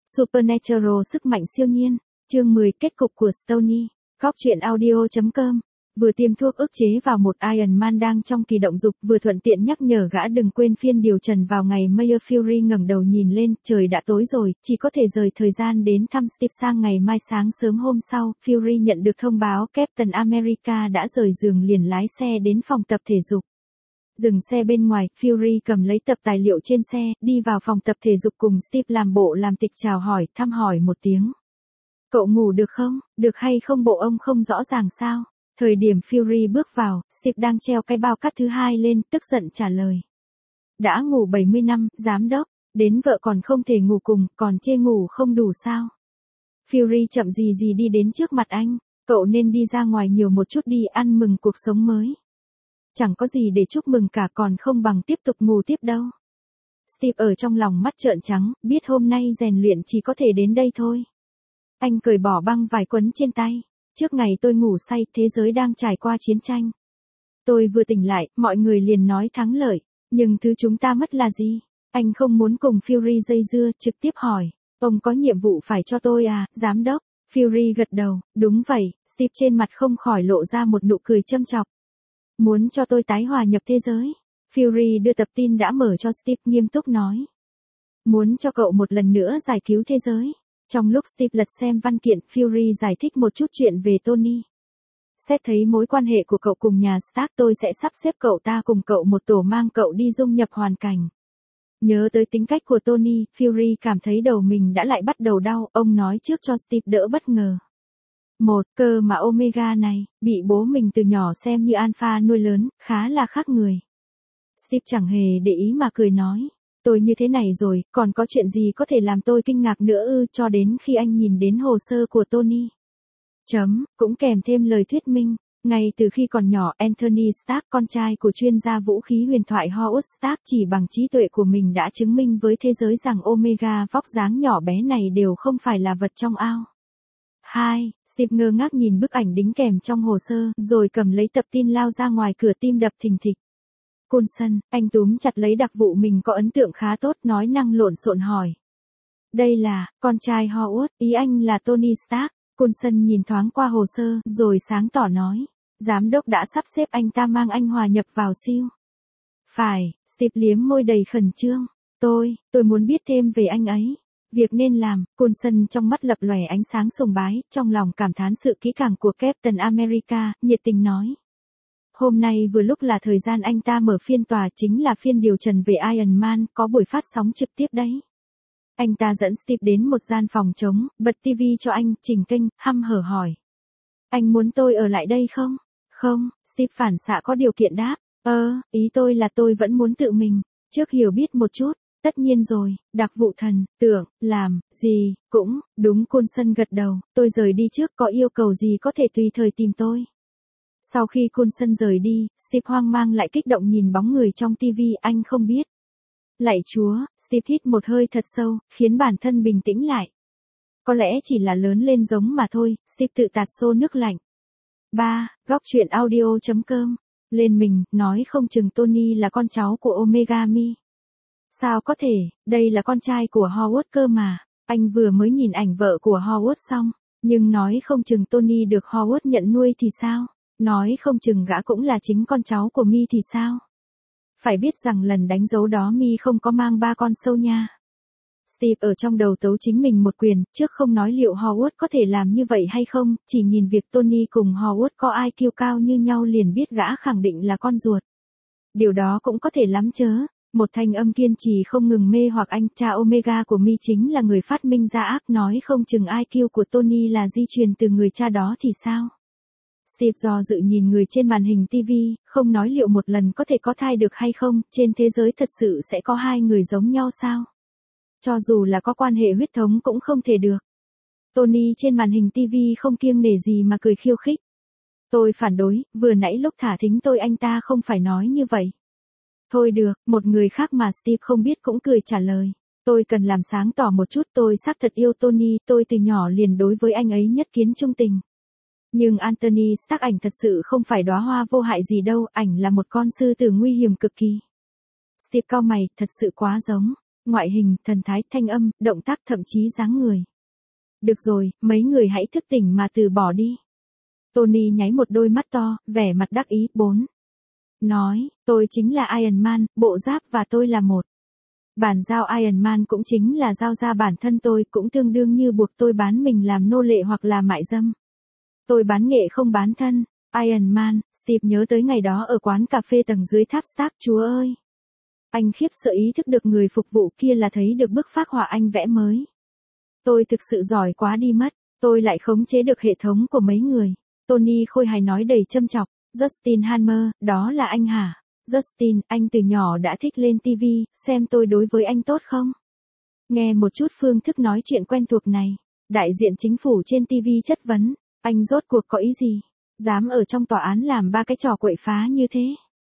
Supernatural sức mạnh siêu nhiên, chương 10 kết cục của Stony, góc truyện audio.com. Vừa tiêm thuốc ức chế vào một Iron Man đang trong kỳ động dục, vừa thuận tiện nhắc nhở gã đừng quên phiên điều trần vào ngày Mayor Fury ngẩng đầu nhìn lên, trời đã tối rồi, chỉ có thể rời thời gian đến thăm Steve sang ngày mai sáng sớm hôm sau. Fury nhận được thông báo Captain America đã rời giường liền lái xe đến phòng tập thể dục. Dừng xe bên ngoài, Fury cầm lấy tập tài liệu trên xe, đi vào phòng tập thể dục cùng Steve làm bộ làm tịch chào hỏi, thăm hỏi một tiếng. Cậu ngủ được không? Được hay không bộ ông không rõ ràng sao? Thời điểm Fury bước vào, Steve đang treo cái bao cát thứ hai lên, tức giận trả lời. Đã ngủ 70 năm, giám đốc, đến vợ còn không thể ngủ cùng, còn chê ngủ không đủ sao? Fury chậm gì gì đi đến trước mặt anh, cậu nên đi ra ngoài nhiều một chút đi, ăn mừng cuộc sống mới. Chẳng có gì để chúc mừng cả, còn không bằng tiếp tục ngủ tiếp đâu. Steve ở trong lòng mắt trợn trắng, biết hôm nay rèn luyện chỉ có thể đến đây thôi. Anh cởi bỏ băng vải quấn trên tay. Trước ngày tôi ngủ say, thế giới đang trải qua chiến tranh. Tôi vừa tỉnh lại, mọi người liền nói thắng lợi. Nhưng thứ chúng ta mất là gì? Anh không muốn cùng Fury dây dưa, trực tiếp hỏi. Ông có nhiệm vụ phải cho tôi à, giám đốc? Fury gật đầu, đúng vậy. Steve trên mặt không khỏi lộ ra một nụ cười châm chọc. Muốn cho tôi tái hòa nhập thế giới? Fury đưa tập tin đã mở cho Steve, nghiêm túc nói. Muốn cho cậu một lần nữa giải cứu thế giới. Trong lúc Steve lật xem văn kiện, Fury giải thích một chút chuyện về Tony. Xét thấy mối quan hệ của cậu cùng nhà Stark, tôi sẽ sắp xếp cậu ta cùng cậu một tổ mang cậu đi dung nhập hoàn cảnh. Nhớ tới tính cách của Tony, Fury cảm thấy đầu mình đã lại bắt đầu đau, ông nói trước cho Steve đỡ bất ngờ. Một, cơ mà Omega này, bị bố mình từ nhỏ xem như alpha nuôi lớn, khá là khác người. Steve chẳng hề để ý mà cười nói. Tôi như thế này rồi, còn có chuyện gì có thể làm tôi kinh ngạc nữa ư, cho đến khi anh nhìn đến hồ sơ của Tony. Cũng kèm thêm lời thuyết minh. Ngay từ khi còn nhỏ, Anthony Stark, con trai của chuyên gia vũ khí huyền thoại Howard Stark, chỉ bằng trí tuệ của mình đã chứng minh với thế giới rằng Omega vóc dáng nhỏ bé này đều không phải là vật trong ao. 2. Steve ngơ ngác nhìn bức ảnh đính kèm trong hồ sơ, rồi cầm lấy tập tin lao ra ngoài cửa, tim đập thình thịch. Coulson, anh túm chặt lấy đặc vụ mình có ấn tượng khá tốt, nói năng lộn xộn hỏi. Đây là, con trai Howard, ý anh là Tony Stark. Coulson nhìn thoáng qua hồ sơ, rồi sáng tỏ nói. Giám đốc đã sắp xếp anh ta mang anh hòa nhập vào siêu. Phải, Steve liếm môi đầy khẩn trương. Tôi muốn biết thêm về anh ấy. Việc nên làm, Coulson trong mắt lập lòe ánh sáng sùng bái, trong lòng cảm thán sự kỹ càng của Captain America, nhiệt tình nói. Hôm nay vừa lúc là thời gian anh ta mở phiên tòa, chính là phiên điều trần về Iron Man, có buổi phát sóng trực tiếp đấy. Anh ta dẫn Steve đến một gian phòng trống, bật TV cho anh, chỉnh kênh, hăm hở hỏi. Anh muốn tôi ở lại đây không? Không, Steve phản xạ có điều kiện đáp. Ý tôi là tôi vẫn muốn tự mình, trước hiểu biết một chút. Tất nhiên rồi, đặc vụ thần, tưởng, làm, gì, cũng, đúng. Coulson gật đầu, tôi rời đi trước, có yêu cầu gì có thể tùy thời tìm tôi. Sau khi Coulson rời đi, Steve hoang mang lại kích động nhìn bóng người trong TV, anh không biết. Lạy Chúa, Steve hít một hơi thật sâu, khiến bản thân bình tĩnh lại. Có lẽ chỉ là lớn lên giống mà thôi, Steve tự tạt xô nước lạnh. 3. Góc truyện audio.com. Lên mình, nói không chừng Tony là con cháu của Omega Mi. Sao có thể, đây là con trai của Howard cơ mà. Anh vừa mới nhìn ảnh vợ của Howard xong, nhưng nói không chừng Tony được Howard nhận nuôi thì sao? Nói không chừng gã cũng là chính con cháu của Mi thì sao? Phải biết rằng lần đánh dấu đó Mi không có mang 3 con sâu nha. Steve ở trong đầu tấu chính mình một quyền, trước không nói liệu Howard có thể làm như vậy hay không, chỉ nhìn việc Tony cùng Howard có IQ cao như nhau liền biết gã khẳng định là con ruột. Điều đó cũng có thể lắm chớ. Một thanh âm kiên trì không ngừng mê hoặc anh, cha Omega của Mi chính là người phát minh ra ác, nói không chừng IQ của Tony là di truyền từ người cha đó thì sao? Steve do dự nhìn người trên màn hình TV, không nói liệu một lần có thể có thai được hay không, trên thế giới thật sự sẽ có hai người giống nhau sao? Cho dù là có quan hệ huyết thống cũng không thể được. Tony trên màn hình TV không kiêng nể gì mà cười khiêu khích. Tôi phản đối, vừa nãy lúc thả thính tôi anh ta không phải nói như vậy. Thôi được, một người khác mà Steve không biết cũng cười trả lời. Tôi cần làm sáng tỏ một chút, tôi xác thật yêu Tony, tôi từ nhỏ liền đối với anh ấy nhất kiến trung tình. Nhưng Anthony Stark ảnh thật sự không phải đóa hoa vô hại gì đâu, ảnh là một con sư tử nguy hiểm cực kỳ. Steve cau mày, thật sự quá giống. ngoại hình, thần thái, thanh âm, động tác thậm chí dáng người. Được rồi, mấy người hãy thức tỉnh mà từ bỏ đi. Tony nháy một đôi mắt to, vẻ mặt đắc ý. 4. Nói, tôi chính là Iron Man, bộ giáp và tôi là một. Bản giao Iron Man cũng chính là giao ra bản thân tôi, cũng tương đương như buộc tôi bán mình làm nô lệ hoặc là mại dâm. Tôi bán nghệ không bán thân. Iron Man, Steve nhớ tới ngày đó ở quán cà phê tầng dưới tháp Stark, chúa ơi. Anh khiếp sợ ý thức được người phục vụ kia là thấy được bức phác họa anh vẽ mới. Tôi thực sự giỏi quá đi mất, tôi lại khống chế được hệ thống của mấy người. Tony khôi hài nói đầy châm chọc. Justin Hammer, đó là anh hả? Justin, anh từ nhỏ đã thích lên TV, xem tôi đối với anh tốt không? Nghe một chút phương thức nói chuyện quen thuộc này. Đại diện chính phủ trên TV chất vấn, anh rốt cuộc có ý gì? Dám ở trong tòa án làm ba cái trò quậy phá như thế?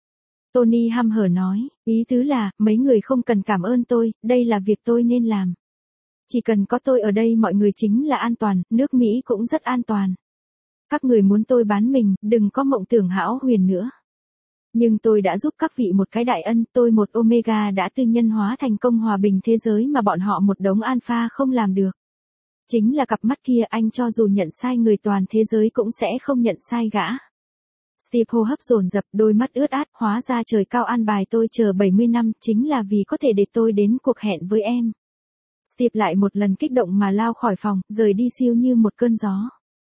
Tony hăm hở nói, ý tứ là, mấy người không cần cảm ơn tôi, đây là việc tôi nên làm. Chỉ cần có tôi ở đây mọi người chính là an toàn, nước Mỹ cũng rất an toàn. Các người muốn tôi bán mình, đừng có mộng tưởng hão huyền nữa. Nhưng tôi đã giúp các vị một cái đại ân, tôi một Omega đã tư nhân hóa thành công hòa bình thế giới mà bọn họ một đống alpha không làm được. Chính là cặp mắt kia, anh cho dù nhận sai người toàn thế giới cũng sẽ không nhận sai gã. Steve hô hấp dồn dập, đôi mắt ướt át, hóa ra trời cao an bài tôi chờ 70 năm, chính là vì có thể để tôi đến cuộc hẹn với em. Steve lại một lần kích động mà lao khỏi phòng, rời đi siêu như một cơn gió.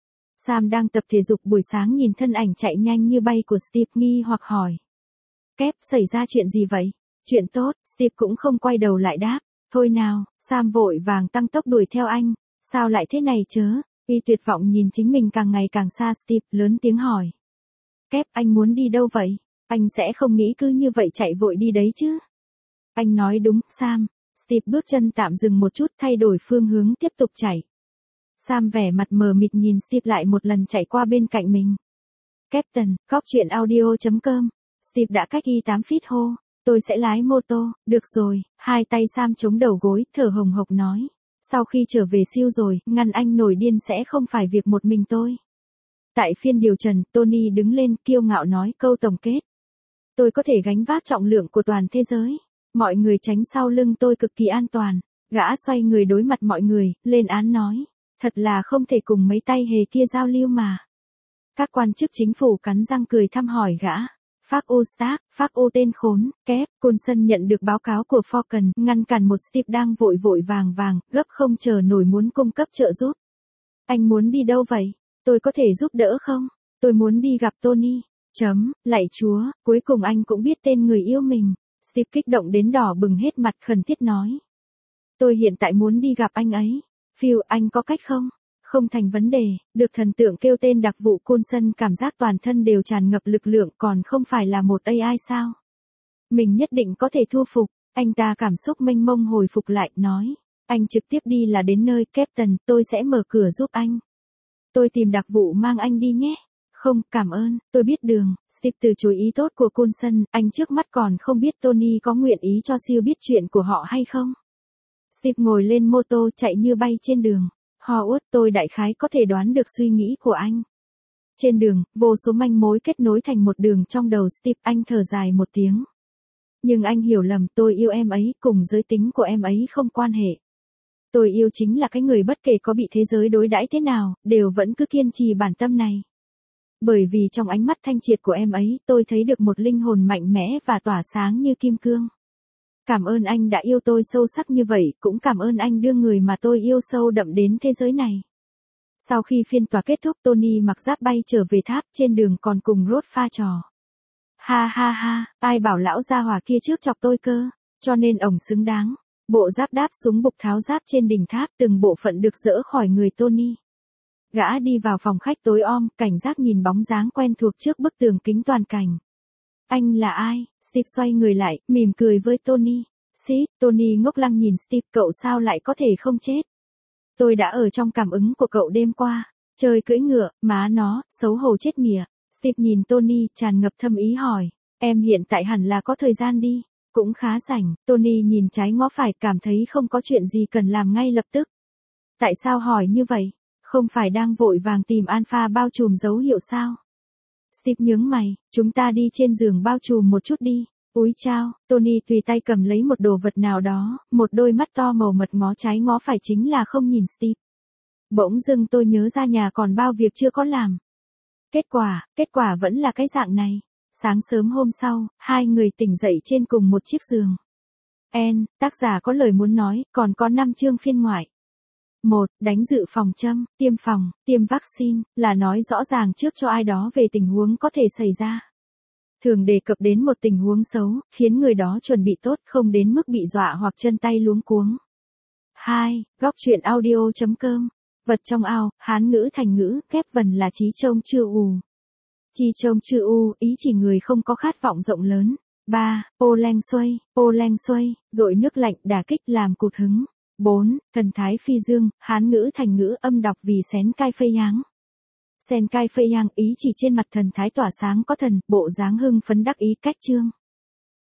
Sam đang tập thể dục buổi sáng nhìn thân ảnh chạy nhanh như bay của Steve nghi hoặc hỏi. Kép, xảy ra chuyện gì vậy? Chuyện tốt, Steve cũng không quay đầu lại đáp. Thôi nào, Sam vội vàng tăng tốc đuổi theo anh. Sao lại thế này chớ? Y tuyệt vọng nhìn chính mình càng ngày càng xa Steve, lớn tiếng hỏi. Kép, anh muốn đi đâu vậy? Anh sẽ không nghĩ cứ như vậy chạy vội đi đấy chứ? Anh nói đúng, Sam. Steve bước chân tạm dừng một chút, thay đổi phương hướng tiếp tục chạy. Sam vẻ mặt mờ mịt nhìn Steve lại một lần chạy qua bên cạnh mình. Captain, góc.audio.com. Steve đã cách y 8 feet hô. Tôi sẽ lái mô tô, được rồi. Hai tay Sam chống đầu gối, thở hồng hộc nói. Sau khi trở về siêu rồi, ngăn anh nổi điên sẽ không phải việc một mình tôi. Tại phiên điều trần, Tony đứng lên kiêu ngạo nói câu tổng kết. Tôi có thể gánh vác trọng lượng của toàn thế giới. Mọi người tránh sau lưng tôi cực kỳ an toàn. Gã xoay người đối mặt mọi người, lên án nói. Thật là không thể cùng mấy tay hề kia giao lưu mà. Các quan chức chính phủ cắn răng cười thăm hỏi gã. Phác ô Stark, phác ô tên khốn, kép, Coulson nhận được báo cáo của Falcon, ngăn cản một Steve đang vội vội vàng, gấp không chờ nổi muốn cung cấp trợ giúp. Anh muốn đi đâu vậy? Tôi có thể giúp đỡ không? Tôi muốn đi gặp Tony. Lạy chúa, cuối cùng anh cũng biết tên người yêu mình. Steve kích động đến đỏ bừng hết mặt khẩn thiết nói. Tôi hiện tại muốn đi gặp anh ấy. Phil, anh có cách không? Không thành vấn đề, được thần tượng kêu tên đặc vụ Coulson cảm giác toàn thân đều tràn ngập lực lượng còn không phải là một AI sao? Mình nhất định có thể thu phục, anh ta cảm xúc mênh mông hồi phục lại, nói. Anh trực tiếp đi là đến nơi, Captain, tôi sẽ mở cửa giúp anh. Tôi tìm đặc vụ mang anh đi nhé. Không, cảm ơn, tôi biết đường. Steve từ chối ý tốt của Coulson, anh trước mắt còn không biết Tony có nguyện ý cho siêu biết chuyện của họ hay không. Steve ngồi lên mô tô chạy như bay trên đường. Howard, tôi đại khái có thể đoán được suy nghĩ của anh. Trên đường, vô số manh mối kết nối thành một đường trong đầu Steve, anh thở dài một tiếng. Nhưng anh hiểu lầm, tôi yêu em ấy, cùng giới tính của em ấy không quan hệ. Tôi yêu chính là cái người bất kể có bị thế giới đối đãi thế nào, đều vẫn cứ kiên trì bản tâm này. Bởi vì trong ánh mắt thanh triệt của em ấy, tôi thấy được một linh hồn mạnh mẽ và tỏa sáng như kim cương. Cảm ơn anh đã yêu tôi sâu sắc như vậy, cũng cảm ơn anh đưa người mà tôi yêu sâu đậm đến thế giới này. Sau khi phiên tòa kết thúc, Tony mặc giáp bay trở về tháp, trên đường còn cùng Rod pha trò. Ha ha ha, ai bảo lão gia hỏa kia trước chọc tôi cơ, cho nên ổng xứng đáng. Bộ giáp đáp xuống bục tháo giáp trên đỉnh tháp, từng bộ phận được dỡ khỏi người Tony. Gã đi vào phòng khách tối om, cảnh giác nhìn bóng dáng quen thuộc trước bức tường kính toàn cảnh. Anh là ai? Steve xoay người lại, mỉm cười với Tony. Tony ngốc lăng nhìn Steve, cậu sao lại có thể không chết? Tôi đã ở trong cảm ứng của cậu đêm qua. Trời cưỡi ngựa, má nó, xấu hổ chết mỉa. Steve nhìn Tony, tràn ngập thâm ý hỏi. Em hiện tại hẳn là có thời gian đi. Cũng khá rảnh. Tony nhìn trái ngó phải, cảm thấy không có chuyện gì cần làm ngay lập tức. Tại sao hỏi như vậy? Không phải đang vội vàng tìm alpha bao trùm dấu hiệu sao? Steve nhướng mày, chúng ta đi trên giường bao trùm một chút đi. Úi chao, Tony tùy tay cầm lấy một đồ vật nào đó, một đôi mắt to màu mật ngó trái ngó phải chính là không nhìn Steve. Bỗng dưng tôi nhớ ra nhà còn bao việc chưa có làm. Kết quả vẫn là cái dạng này. Sáng sớm hôm sau, hai người tỉnh dậy trên cùng một chiếc giường. Tác giả có lời muốn nói, còn có 5 chương phiên ngoại. 1. Đánh dự phòng châm, tiêm vaccine, là nói rõ ràng trước cho ai đó về tình huống có thể xảy ra. Thường đề cập đến một tình huống xấu, khiến người đó chuẩn bị tốt, không đến mức bị dọa hoặc chân tay luống cuống. 2. Góc truyện audio.com. Vật trong ao, Hán ngữ thành ngữ, kép vần là trí trông chưa ù. Chi trông chưa u, ý chỉ người không có khát vọng rộng lớn. 3. Ô leng xoay, dội nước lạnh đả kích làm cụt hứng. 4. Thần thái phi dương, Hán ngữ thành ngữ âm đọc vì xén cai phây nháng. Sen cai phây nhang ý chỉ trên mặt thần thái tỏa sáng có thần, bộ dáng hưng phấn đắc ý cách chương.